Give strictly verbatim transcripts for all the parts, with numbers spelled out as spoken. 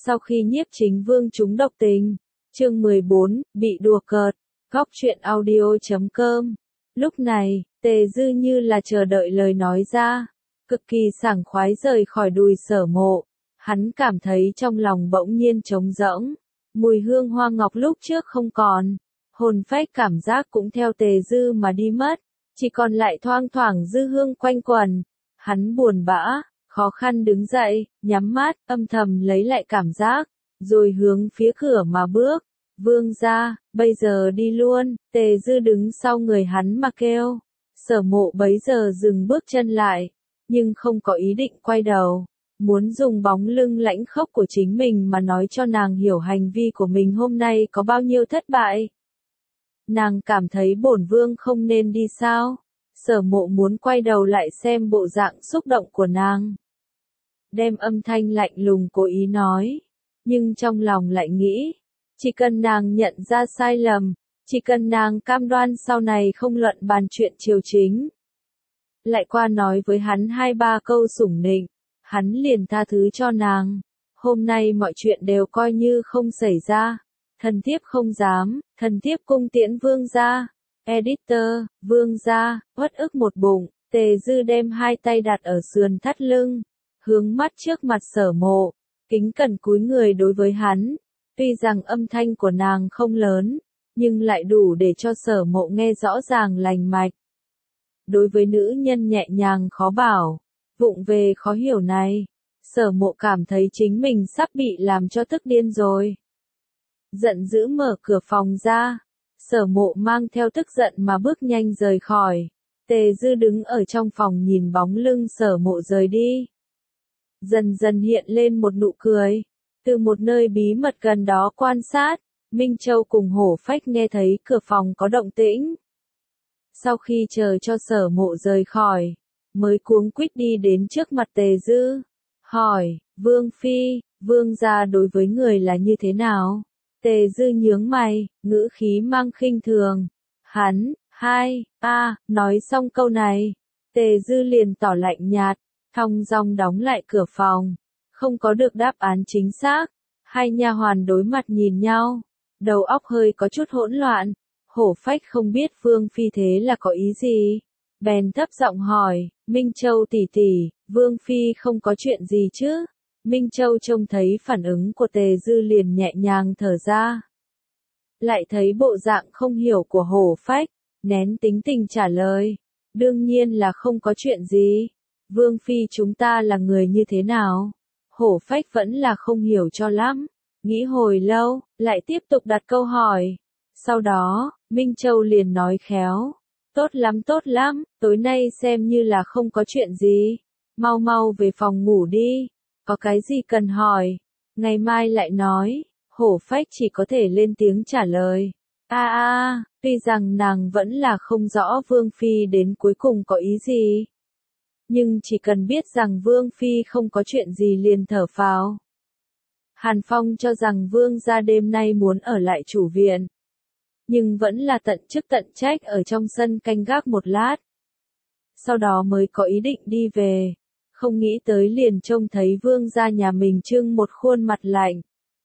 Sau khi Nhiếp Chính Vương trúng độc tình, chương mười bốn, bị đùa cợt, góc truyện audio chấm com. Lúc này, Tề Dư như là chờ đợi lời nói ra, cực kỳ sảng khoái rời khỏi đùi Sở Mộ. Hắn cảm thấy trong lòng bỗng nhiên trống rỗng, mùi hương hoa ngọc lúc trước không còn, hồn phách cảm giác cũng theo Tề Dư mà đi mất, chỉ còn lại thoang thoảng dư hương quanh quẩn. Hắn buồn bã, khó khăn đứng dậy, nhắm mắt, âm thầm lấy lại cảm giác, rồi hướng phía cửa mà bước. Vương gia, bây giờ đi luôn. Tề Dư đứng sau người hắn mà kêu. Sở Mộ bấy giờ dừng bước chân lại, nhưng không có ý định quay đầu, muốn dùng bóng lưng lãnh khốc của chính mình mà nói cho nàng hiểu hành vi của mình hôm nay có bao nhiêu thất bại. Nàng cảm thấy bổn vương không nên đi sao? Sở Mộ muốn quay đầu lại xem bộ dạng xúc động của nàng, đem âm thanh lạnh lùng cố ý nói, nhưng trong lòng lại nghĩ, chỉ cần nàng nhận ra sai lầm, chỉ cần nàng cam đoan sau này không luận bàn chuyện triều chính, lại qua nói với hắn hai ba câu sủng nịnh, hắn liền tha thứ cho nàng. Hôm nay mọi chuyện đều coi như không xảy ra. Thần thiếp không dám, thần thiếp cung tiễn vương gia. Editor, vương gia, uất ức một bụng. Tề Dư đem hai tay đặt ở sườn thắt lưng, hướng mắt trước mặt Sở Mộ, kính cẩn cúi người đối với hắn. Tuy rằng âm thanh của nàng không lớn, nhưng lại đủ để cho Sở Mộ nghe rõ ràng lành mạch. Đối với nữ nhân nhẹ nhàng khó bảo, vụng về khó hiểu này, Sở Mộ cảm thấy chính mình sắp bị làm cho tức điên rồi. Giận dữ mở cửa phòng ra, Sở Mộ mang theo tức giận mà bước nhanh rời khỏi. Tề Dư đứng ở trong phòng nhìn bóng lưng Sở Mộ rời đi. Dần dần hiện lên một nụ cười, từ một nơi bí mật gần đó quan sát, Minh Châu cùng Hổ Phách nghe thấy cửa phòng có động tĩnh. Sau khi chờ cho Sở Mộ rời khỏi, mới cuống quýt đi đến trước mặt Tề Dư, hỏi, Vương Phi, Vương gia đối với người là như thế nào? Tề Dư nhướng mày, ngữ khí mang khinh thường. Hắn, hai, a, nói xong câu này, Tề Dư liền tỏ lạnh nhạt, thong dong đóng lại cửa phòng. Không có được đáp án chính xác, hai nha hoàn đối mặt nhìn nhau, đầu óc hơi có chút hỗn loạn. Hổ Phách không biết Vương Phi thế là có ý gì, bèn thấp giọng hỏi, Minh Châu tỷ tỷ, Vương Phi không có chuyện gì chứ? Minh Châu trông thấy phản ứng của Tề Dư liền nhẹ nhàng thở ra. Lại thấy bộ dạng không hiểu của Hổ Phách, nén tính tình trả lời, đương nhiên là không có chuyện gì. Vương Phi chúng ta là người như thế nào? Hổ Phách vẫn là không hiểu cho lắm, nghĩ hồi lâu, lại tiếp tục đặt câu hỏi. Sau đó, Minh Châu liền nói khéo, tốt lắm tốt lắm, tối nay xem như là không có chuyện gì, mau mau về phòng ngủ đi, có cái gì cần hỏi, ngày mai lại nói. Hổ Phách chỉ có thể lên tiếng trả lời, a a, tuy rằng nàng vẫn là không rõ Vương Phi đến cuối cùng có ý gì, nhưng chỉ cần biết rằng Vương Phi không có chuyện gì liền thở phào. Hàn Phong cho rằng Vương gia đêm nay muốn ở lại chủ viện, nhưng vẫn là tận chức tận trách ở trong sân canh gác một lát. Sau đó mới có ý định đi về, không nghĩ tới liền trông thấy Vương gia nhà mình trưng một khuôn mặt lạnh.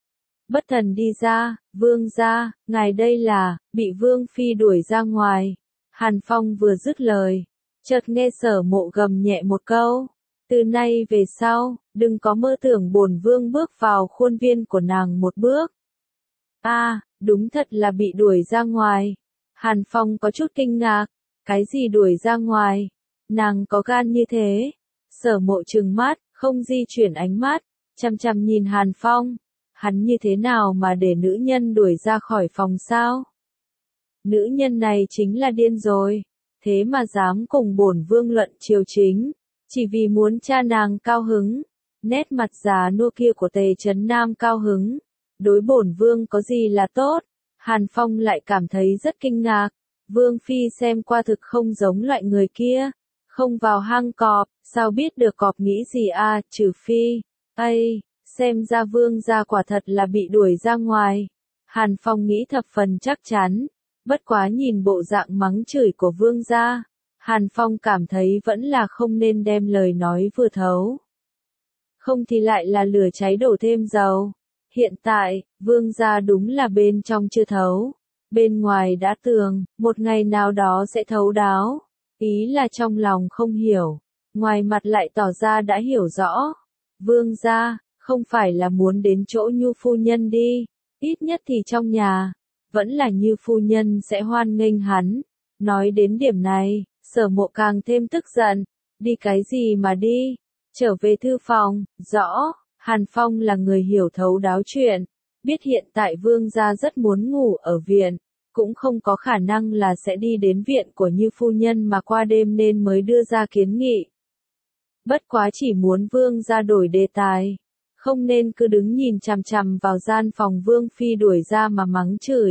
Bất thần đi ra, Vương gia, ngài đây là, bị Vương Phi đuổi ra ngoài. Hàn Phong vừa dứt lời, chợt nghe Sở Mộ gầm nhẹ một câu, từ nay về sau, đừng có mơ tưởng bổn Vương bước vào khuôn viên của nàng một bước. A, à, đúng thật là bị đuổi ra ngoài. Hàn Phong có chút kinh ngạc, cái gì đuổi ra ngoài? Nàng có gan như thế? Sở Mộ trừng mắt, không di chuyển ánh mắt, chăm chăm nhìn Hàn Phong. Hắn như thế nào mà để nữ nhân đuổi ra khỏi phòng sao? Nữ nhân này chính là điên rồi, thế mà dám cùng bổn Vương luận triều chính, chỉ vì muốn cha nàng cao hứng. Nét mặt già nua kia của Tề Trấn Nam cao hứng, đối bổn Vương có gì là tốt? Hàn Phong lại cảm thấy rất kinh ngạc, Vương Phi xem qua thực không giống loại người kia, không vào hang cọp, sao biết được cọp nghĩ gì à, trừ phi, ây, xem ra Vương gia quả thật là bị đuổi ra ngoài. Hàn Phong nghĩ thập phần chắc chắn, bất quá nhìn bộ dạng mắng chửi của Vương gia, Hàn Phong cảm thấy vẫn là không nên đem lời nói vừa thấu. Không thì lại là lửa cháy đổ thêm dầu. Hiện tại, vương gia đúng là bên trong chưa thấu, bên ngoài đã tường, một ngày nào đó sẽ thấu đáo. Ý là trong lòng không hiểu, ngoài mặt lại tỏ ra đã hiểu rõ. Vương gia, không phải là muốn đến chỗ Như phu nhân đi, ít nhất thì trong nhà, vẫn là Như phu nhân sẽ hoan nghênh hắn. Nói đến điểm này, Sở Mộ càng thêm tức giận, đi cái gì mà đi, trở về thư phòng, rõ, Hàn Phong là người hiểu thấu đáo chuyện, biết hiện tại vương gia rất muốn ngủ ở viện, cũng không có khả năng là sẽ đi đến viện của Như phu nhân mà qua đêm nên mới đưa ra kiến nghị. Bất quá chỉ muốn vương gia đổi đề tài, không nên cứ đứng nhìn chằm chằm vào gian phòng vương phi đuổi ra mà mắng chửi.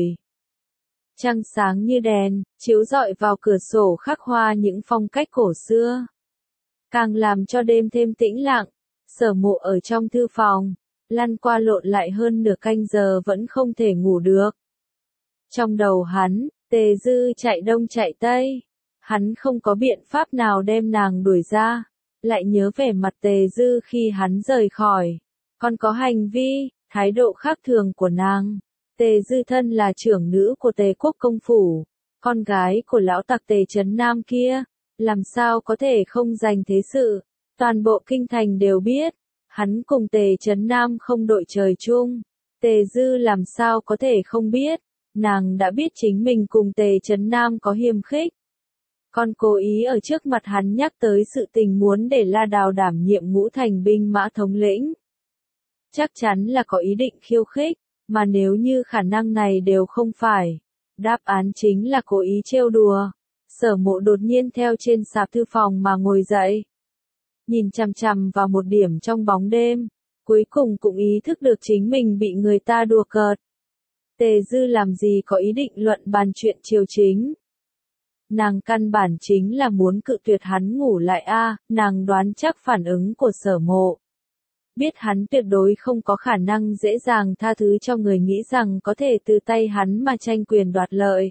Trăng sáng như đèn, chiếu rọi vào cửa sổ khắc hoa những phong cách cổ xưa, càng làm cho đêm thêm tĩnh lặng. Sở Mộ ở trong thư phòng, lăn qua lộn lại hơn nửa canh giờ vẫn không thể ngủ được. Trong đầu hắn, Tề Dư chạy đông chạy tây, hắn không có biện pháp nào đem nàng đuổi ra, lại nhớ vẻ mặt Tề Dư khi hắn rời khỏi, còn có hành vi, thái độ khác thường của nàng. Tề Dư thân là trưởng nữ của Tề quốc công phủ, con gái của lão tặc Tề Trấn Nam kia, làm sao có thể không dành thế sự. Toàn bộ kinh thành đều biết, hắn cùng Tề Trấn Nam không đội trời chung. Tề Dư làm sao có thể không biết, nàng đã biết chính mình cùng Tề Trấn Nam có hiềm khích. Còn cố ý ở trước mặt hắn nhắc tới sự tình muốn để La Đào đảm nhiệm ngũ thành binh mã thống lĩnh. Chắc chắn là có ý định khiêu khích, mà nếu như khả năng này đều không phải, đáp án chính là cố ý trêu đùa. Sở Mộ đột nhiên theo trên sạp thư phòng mà ngồi dậy, nhìn chằm chằm vào một điểm trong bóng đêm, cuối cùng cũng ý thức được chính mình bị người ta đùa cợt. Tề Dư làm gì có ý định luận bàn chuyện triều chính. Nàng căn bản chính là muốn cự tuyệt hắn ngủ lại a, nàng đoán chắc phản ứng của Sở Mộ. Biết hắn tuyệt đối không có khả năng dễ dàng tha thứ cho người nghĩ rằng có thể từ tay hắn mà tranh quyền đoạt lợi.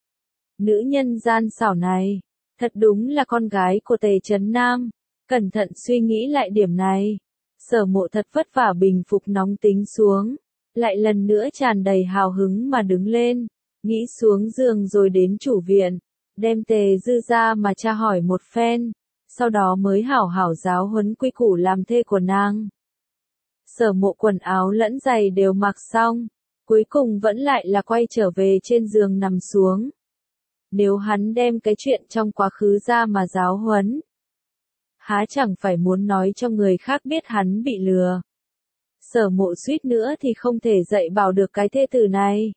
Nữ nhân gian xảo này, thật đúng là con gái của Tề Trấn Nam. Cẩn thận suy nghĩ lại điểm này, Sở Mộ thật vất vả bình phục nóng tính xuống, lại lần nữa tràn đầy hào hứng mà đứng lên, nghĩ xuống giường rồi đến chủ viện, đem Tề Dư ra mà tra hỏi một phen, sau đó mới hảo hảo giáo huấn quy củ làm thê của nàng. Sở Mộ quần áo lẫn giày đều mặc xong, cuối cùng vẫn lại là quay trở về trên giường nằm xuống. Nếu hắn đem cái chuyện trong quá khứ ra mà giáo huấn, há chẳng phải muốn nói cho người khác biết hắn bị lừa. Sở Mộ suýt nữa thì không thể dạy bảo được cái thê tử này.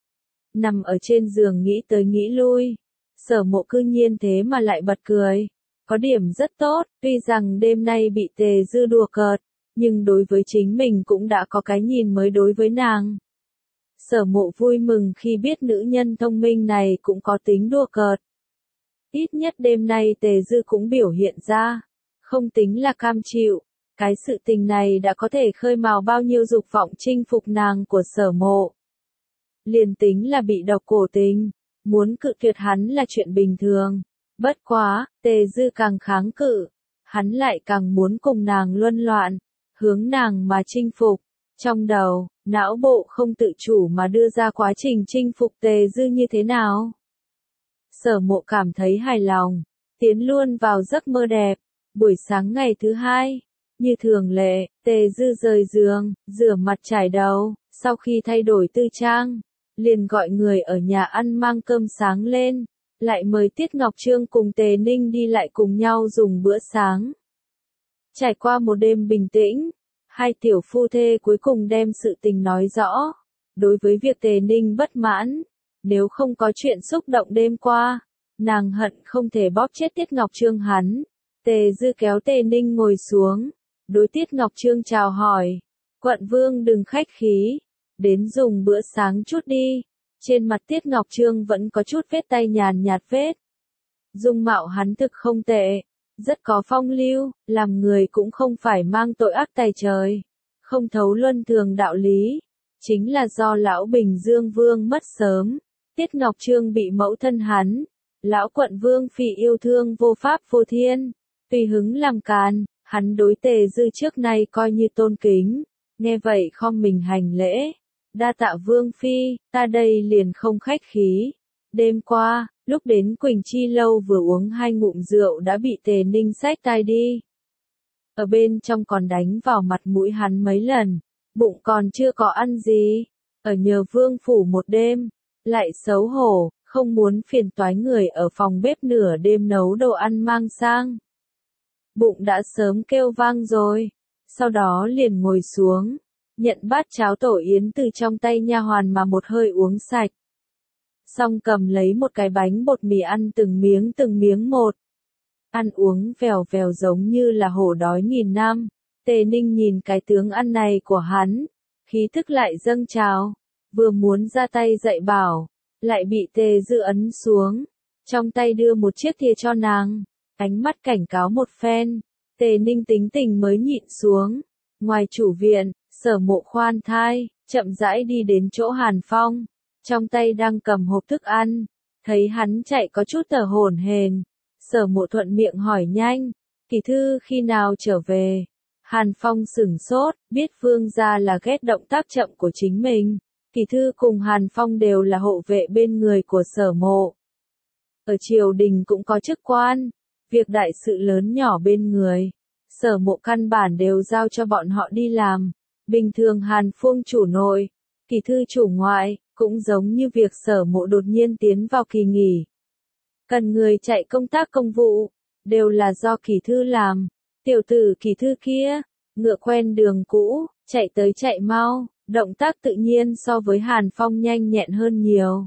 Nằm ở trên giường nghĩ tới nghĩ lui, Sở Mộ cư nhiên thế mà lại bật cười. Có điểm rất tốt, tuy rằng đêm nay bị Tề Dư đùa cợt, nhưng đối với chính mình cũng đã có cái nhìn mới đối với nàng. Sở Mộ vui mừng khi biết nữ nhân thông minh này cũng có tính đùa cợt. Ít nhất đêm nay Tề Dư cũng biểu hiện ra, không tính là cam chịu, cái sự tình này đã có thể khơi mào bao nhiêu dục vọng chinh phục nàng của Sở Mộ. Liền tính là bị độc cổ tình, muốn cự tuyệt hắn là chuyện bình thường, bất quá, Tề Dư càng kháng cự, hắn lại càng muốn cùng nàng luân loạn, hướng nàng mà chinh phục. Trong đầu, não bộ không tự chủ mà đưa ra quá trình chinh phục Tề Dư như thế nào. Sở Mộ cảm thấy hài lòng, tiến luôn vào giấc mơ đẹp. Buổi sáng ngày thứ hai, như thường lệ, Tề Dư rời giường, rửa mặt trải đầu, sau khi thay đổi tư trang, liền gọi người ở nhà ăn mang cơm sáng lên, lại mời Tiết Ngọc Trương cùng Tề Ninh đi lại cùng nhau dùng bữa sáng. Trải qua một đêm bình tĩnh, hai tiểu phu thê cuối cùng đem sự tình nói rõ. Đối với việc Tề Ninh bất mãn, nếu không có chuyện xúc động đêm qua, nàng hận không thể bóp chết Tiết Ngọc Trương hắn. Tề Dư kéo Tề Ninh ngồi xuống, đối Tiết Ngọc Trương chào hỏi, quận vương đừng khách khí, đến dùng bữa sáng chút đi. Trên mặt Tiết Ngọc Trương vẫn có chút vết tay nhàn nhạt vết. Dung mạo hắn thực không tệ, rất có phong lưu, làm người cũng không phải mang tội ác tày trời, không thấu luân thường đạo lý, chính là do lão Bình Dương Vương mất sớm, Tiết Ngọc Trương bị mẫu thân hắn, lão quận vương phi yêu thương vô pháp vô thiên, tùy hứng làm càn, hắn đối Tề Dư trước nay coi như tôn kính, Nghe vậy khom mình hành lễ. Đa tạ Vương Phi, ta đây liền không khách khí. Đêm qua, lúc đến Quỳnh Chi Lâu vừa uống hai ngụm rượu đã bị Tề Ninh xách tai đi. Ở bên trong còn đánh vào mặt mũi hắn mấy lần, bụng còn chưa có ăn gì. Ở nhờ Vương Phủ một đêm, lại xấu hổ, không muốn phiền toái người ở phòng bếp nửa đêm nấu đồ ăn mang sang. Bụng đã sớm kêu vang rồi, sau đó liền ngồi xuống, nhận bát cháo tổ yến từ trong tay nha hoàn mà một hơi uống sạch. Xong cầm lấy một cái bánh bột mì ăn từng miếng từng miếng một. Ăn uống vèo vèo giống như là hổ đói nghìn năm. Tề Ninh nhìn cái tướng ăn này của hắn, khí thức lại dâng trào, vừa muốn ra tay dạy bảo, lại bị Tề Dư ấn xuống, trong tay đưa một chiếc thìa cho nàng, ánh mắt cảnh cáo một phen. Tề Ninh tính tình mới nhịn xuống. Ngoài chủ viện, Sở Mộ khoan thai, chậm rãi đi đến chỗ Hàn Phong, trong tay đang cầm hộp thức ăn, thấy hắn chạy có chút thở hổn hển, Sở Mộ thuận miệng hỏi nhanh, "Kỳ thư khi nào trở về?" Hàn Phong sửng sốt, biết vương gia là ghét động tác chậm của chính mình. Kỳ thư cùng Hàn Phong đều là hộ vệ bên người của Sở Mộ. Ở triều đình cũng có chức quan, việc đại sự lớn nhỏ bên người, Sở Mộ căn bản đều giao cho bọn họ đi làm. Bình thường Hàn Phương chủ nội, Kỳ thư chủ ngoại, cũng giống như việc Sở Mộ đột nhiên tiến vào kỳ nghỉ. Cần người chạy công tác công vụ, đều là do Kỳ thư làm. Tiểu tử Kỳ thư kia, ngựa quen đường cũ, chạy tới chạy mau, động tác tự nhiên so với Hàn Phong nhanh nhẹn hơn nhiều.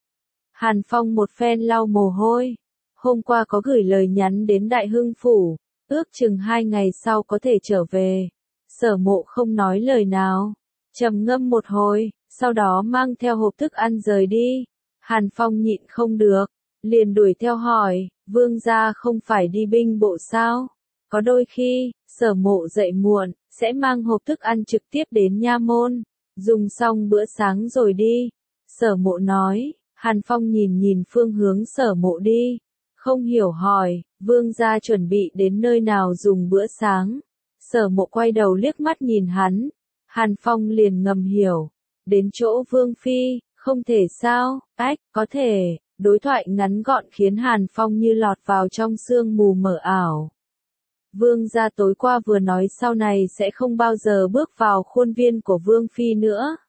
Hàn Phong một phen lau mồ hôi, hôm qua có gửi lời nhắn đến Đại Hưng Phủ, ước chừng hai ngày sau có thể trở về. Sở Mộ không nói lời nào, trầm ngâm một hồi, sau đó mang theo hộp thức ăn rời đi. Hàn Phong nhịn không được, liền đuổi theo hỏi, vương gia không phải đi binh bộ sao? Có đôi khi, Sở Mộ dậy muộn, sẽ mang hộp thức ăn trực tiếp đến nha môn, dùng xong bữa sáng rồi đi. Sở Mộ nói. Hàn Phong nhìn nhìn phương hướng Sở Mộ đi, không hiểu hỏi, vương gia chuẩn bị đến nơi nào dùng bữa sáng. Sở Mộ quay đầu liếc mắt nhìn hắn, Hàn Phong liền ngầm hiểu, đến chỗ Vương Phi, không thể sao, ách, có thể. Đối thoại ngắn gọn khiến Hàn Phong như lọt vào trong sương mù mờ ảo. Vương gia tối qua vừa nói sau này sẽ không bao giờ bước vào khuôn viên của Vương Phi nữa.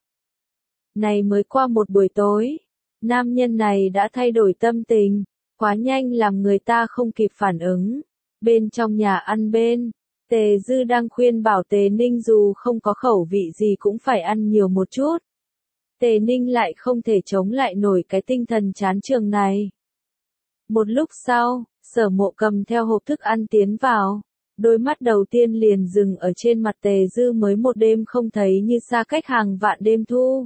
Này mới qua một buổi tối, nam nhân này đã thay đổi tâm tình, quá nhanh làm người ta không kịp phản ứng. Bên trong nhà ăn bên, Tề Dư đang khuyên bảo Tề Ninh dù không có khẩu vị gì cũng phải ăn nhiều một chút. Tề Ninh lại không thể chống lại nổi cái tinh thần chán trường này. Một lúc sau, Sở Mộ cầm theo hộp thức ăn tiến vào, đôi mắt đầu tiên liền dừng ở trên mặt Tề Dư mới một đêm không thấy như xa cách hàng vạn đêm thu.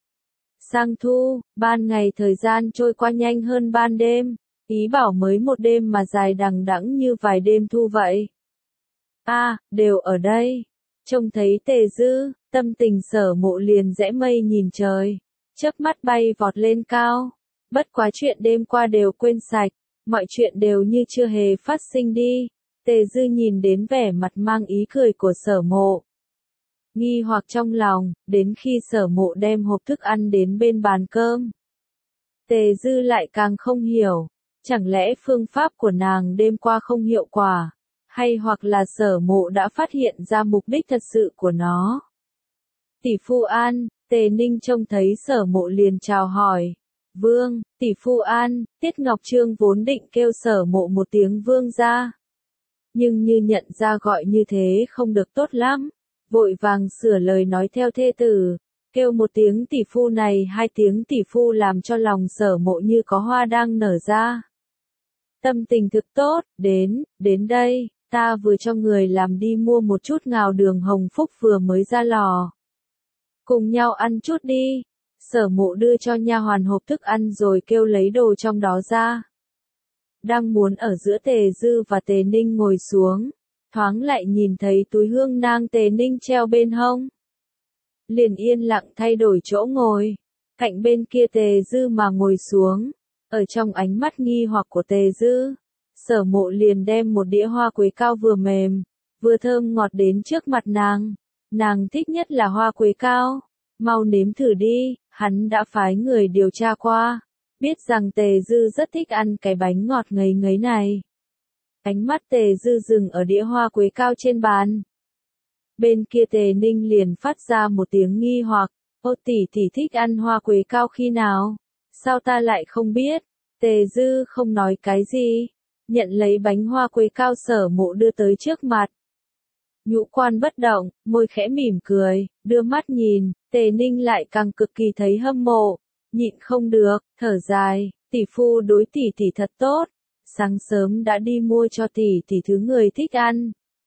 Sang thu, ban ngày thời gian trôi qua nhanh hơn ban đêm, ý bảo mới một đêm mà dài đằng đẵng như vài đêm thu vậy. A, à, đều ở đây. Trông thấy Tề Dư, tâm tình Sở Mộ liền rẽ mây nhìn trời, chớp mắt bay vọt lên cao. Bất quá chuyện đêm qua đều quên sạch, mọi chuyện đều như chưa hề phát sinh đi. Tề Dư nhìn đến vẻ mặt mang ý cười của Sở Mộ, nghi hoặc trong lòng, đến khi Sở Mộ đem hộp thức ăn đến bên bàn cơm. Tề Dư lại càng không hiểu, chẳng lẽ phương pháp của nàng đêm qua không hiệu quả, hay hoặc là Sở Mộ đã phát hiện ra mục đích thật sự của nó. Tỷ phu An, Tề Ninh trông thấy Sở Mộ liền chào hỏi. Vương, tỷ phu An, Tiết Ngọc Trương vốn định kêu Sở Mộ một tiếng vương gia. Nhưng như nhận ra gọi như thế không được tốt lắm, vội vàng sửa lời nói theo thê tử, kêu một tiếng tỷ phu này hai tiếng tỷ phu làm cho lòng Sở Mộ như có hoa đang nở ra. Tâm tình thực tốt, đến, đến đây, ta vừa cho người làm đi mua một chút ngào đường hồng phúc vừa mới ra lò. Cùng nhau ăn chút đi. Sở Mộ đưa cho nha hoàn hộp thức ăn rồi kêu lấy đồ trong đó ra. Đang muốn ở giữa Tề Dư và Tề Ninh ngồi xuống, thoáng lại nhìn thấy túi hương nang Tề Ninh treo bên hông. Liền yên lặng thay đổi chỗ ngồi, cạnh bên kia Tề Dư mà ngồi xuống. Ở trong ánh mắt nghi hoặc của Tề Dư, Sở Mộ liền đem một đĩa hoa quế cao vừa mềm, vừa thơm ngọt đến trước mặt nàng. Nàng thích nhất là hoa quế cao. Mau nếm thử đi, hắn đã phái người điều tra qua. Biết rằng Tề Dư rất thích ăn cái bánh ngọt ngấy ngấy này. Ánh mắt Tề Dư dừng ở đĩa hoa quế cao trên bàn. Bên kia Tề Ninh liền phát ra một tiếng nghi hoặc. Ô tỷ tỷ thích ăn hoa quế cao khi nào? Sao ta lại không biết? Tề Dư không nói cái gì. Nhận lấy bánh hoa quế cao Sở Mộ đưa tới trước mặt. Nhũ Quan bất động, môi khẽ mỉm cười, đưa mắt nhìn, Tề Ninh lại càng cực kỳ thấy hâm mộ. Nhịn không được, thở dài, tỷ phu đối tỷ tỷ thật tốt. Sáng sớm đã đi mua cho tỷ tỷ thứ người thích ăn.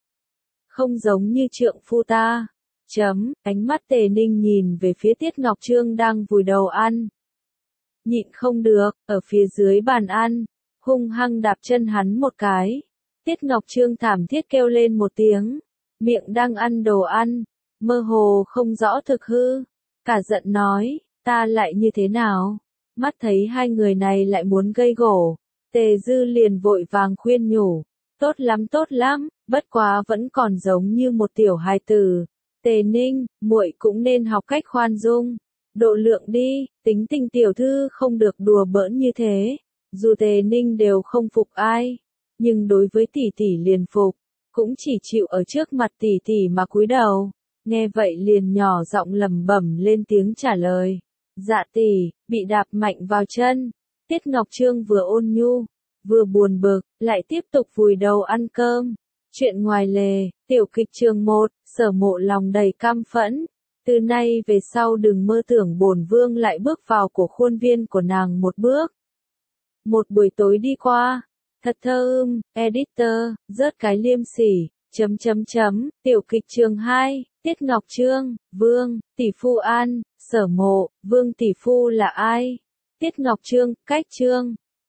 Không giống như trượng phu ta. Chấm, ánh mắt Tề Ninh nhìn về phía Tiết Ngọc Trương đang vùi đầu ăn. Nhịn không được, ở phía dưới bàn ăn, hung hăng đạp chân hắn một cái. Tiết Ngọc Trương thảm thiết kêu lên một tiếng, miệng đang ăn đồ ăn, mơ hồ không rõ thực hư. Cả giận nói, ta lại như thế nào? Mắt thấy hai người này lại muốn gây gổ, Tề Dư liền vội vàng khuyên nhủ, tốt lắm tốt lắm, bất quá vẫn còn giống như một tiểu hài tử. Tề Ninh, muội cũng nên học cách khoan dung, độ lượng đi, tính tình tiểu thư không được đùa bỡn như thế. Dù Tề Ninh đều không phục ai, nhưng đối với tỷ tỷ liền phục, cũng chỉ chịu ở trước mặt tỷ tỷ mà cúi đầu. Nghe vậy liền nhỏ giọng lẩm bẩm lên tiếng trả lời. Dạ tỷ, bị đạp mạnh vào chân. Tiết Ngọc Trương vừa ôn nhu, vừa buồn bực, lại tiếp tục vùi đầu ăn cơm. Chuyện ngoài lề, tiểu kịch chương một, Sở Mộ lòng đầy căm phẫn. Từ nay về sau đừng mơ tưởng bổn vương lại bước vào cổ khuôn viên của nàng một bước. Một buổi tối đi qua, thật thơ ưm, editor, rớt cái liêm sỉ, chấm chấm chấm, tiểu kịch chương hai, Tiết Ngọc Trương, Vương, tỷ phu an, Sở Mộ, Vương tỷ phu là ai? Tiết Ngọc Trương, cách chương.